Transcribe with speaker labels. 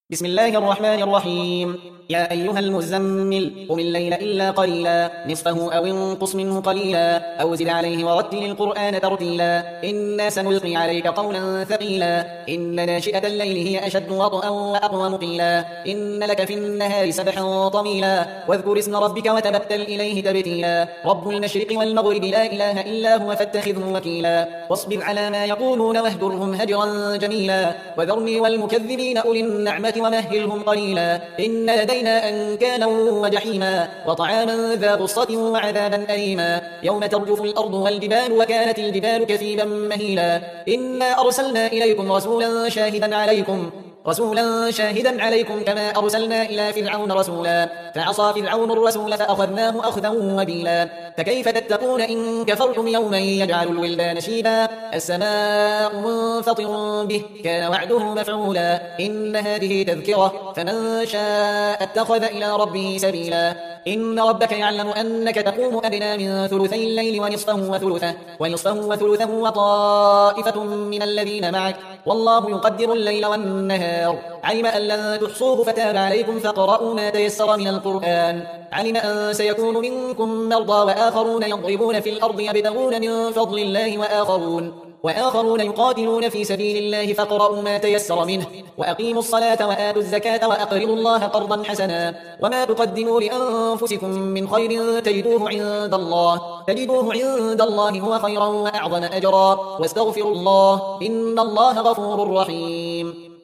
Speaker 1: بسم الله الرحمن الرحيم. يا أيها المزمل قم الليل إلا قليلا نصفه أو انقص منه قليلا أو زد عليه ورتل القرآن ترتيلا إنا سنلقي عليك قولا ثقيلا إن ناشئة الليل هي أشد وطئا وأقوم قيلا إن لك في النهار سبحا طويلا واذكر اسم ربك وتبتل إليه تبتيلا رب المشرق والمغرب لا إله إلا هو فاتخذه وكيلا واصبر على ما يقولون واهجرهم هجرا جميلا وذرني والمكذبين أولي النعمة ومهلهم قليلا إن لدينا أنكالا وجحيما وطعاما ذا غصة وعذابا أليما يوم ترجف الأرض والجبال وكانت الجبال كثيبا مهيلا إنا أرسلنا إليكم رسولا شاهدا عليكم كما أرسلنا إلى فرعون رسولا فعصى فرعون الرسول فأخذناه أخذا وبيلا فكيف تتقون إن كفرتم يوما يجعل الولدان شيبا السماء منفطر به كان وعده مفعولا إن هذه تذكرة فمن شاء اتخذ إلى ربه سبيلا إن ربك يعلم أنك تقوم أدنى من ثلثي الليل ونصفه وثلثه وطائفة من الذين معك والله يقدر الليل والنهار علم أن لن تحصوه فتاب عليكم فاقرؤوا ما تيسر من القرآن علم أن سيكون منكم مرضى وآخرون يضربون في الأرض يبتغون من فضل الله وآخرون يقاتلون في سبيل الله فاقرؤوا ما تيسر منه وأقيموا الصلاة وآتوا الزكاة وأقرضوا الله قرضا حسنا وما تقدموا لأنفسكم من خير تجدوه عند الله هو خيرا وأعظم أجرا واستغفروا الله إن الله غفور رحيم.